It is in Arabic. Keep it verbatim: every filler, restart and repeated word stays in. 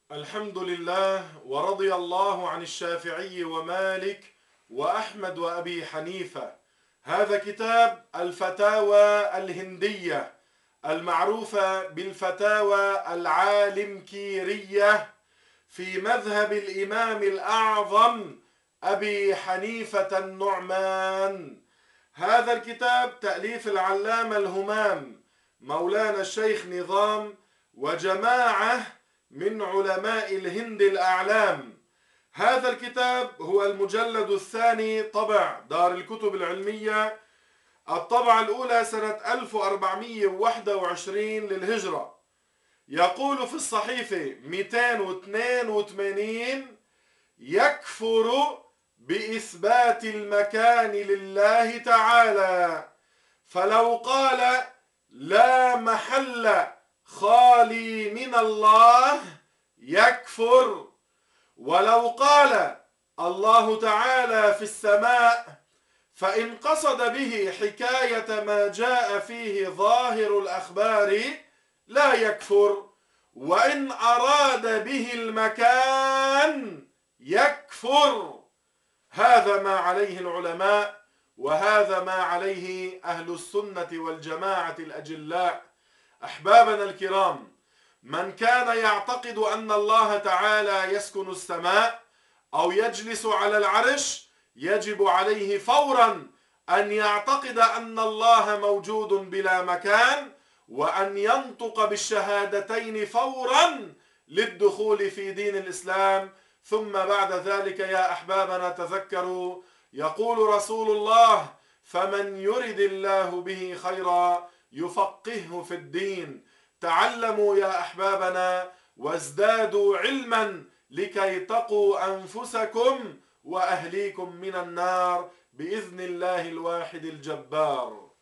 الحمد لله، ورضي الله عن الشافعي ومالك وأحمد وأبي حنيفة. هذا كتاب الفتاوى الهندية المعروفة بالفتاوى العالمكيرية في مذهب الإمام الأعظم أبي حنيفة النعمان. هذا الكتاب تأليف العلامة الهمام مولانا الشيخ نظام وجماعة من علماء الهند الأعلام. هذا الكتاب هو المجلد الثاني طبع دار الكتب العلمية، الطبعة الأولى سنة ألف وأربعمئة وواحد وعشرين للهجرة. يقول في الصحيفة مئتين واثنين وثمانين: يكفر بإثبات المكان لله تعالى، فلو قال لا محل خالي من الله يكفر، ولو قال الله تعالى في السماء فإن قصد به حكاية ما جاء فيه ظاهر الأخبار لا يكفر، وإن أراد به المكان يكفر. هذا ما عليه العلماء، وهذا ما عليه أهل السنة والجماعة الأجلاء. أحبابنا الكرام، من كان يعتقد أن الله تعالى يسكن السماء أو يجلس على العرش يجب عليه فورا أن يعتقد أن الله موجود بلا مكان، وأن ينطق بالشهادتين فورا للدخول في دين الإسلام. ثم بعد ذلك يا أحبابنا تذكروا، يقول رسول الله: فمن يرد الله به خيرا يفقهه في الدين. تعلموا يا أحبابنا وازدادوا علما لكي تقوا أنفسكم وأهليكم من النار بإذن الله الواحد الجبار.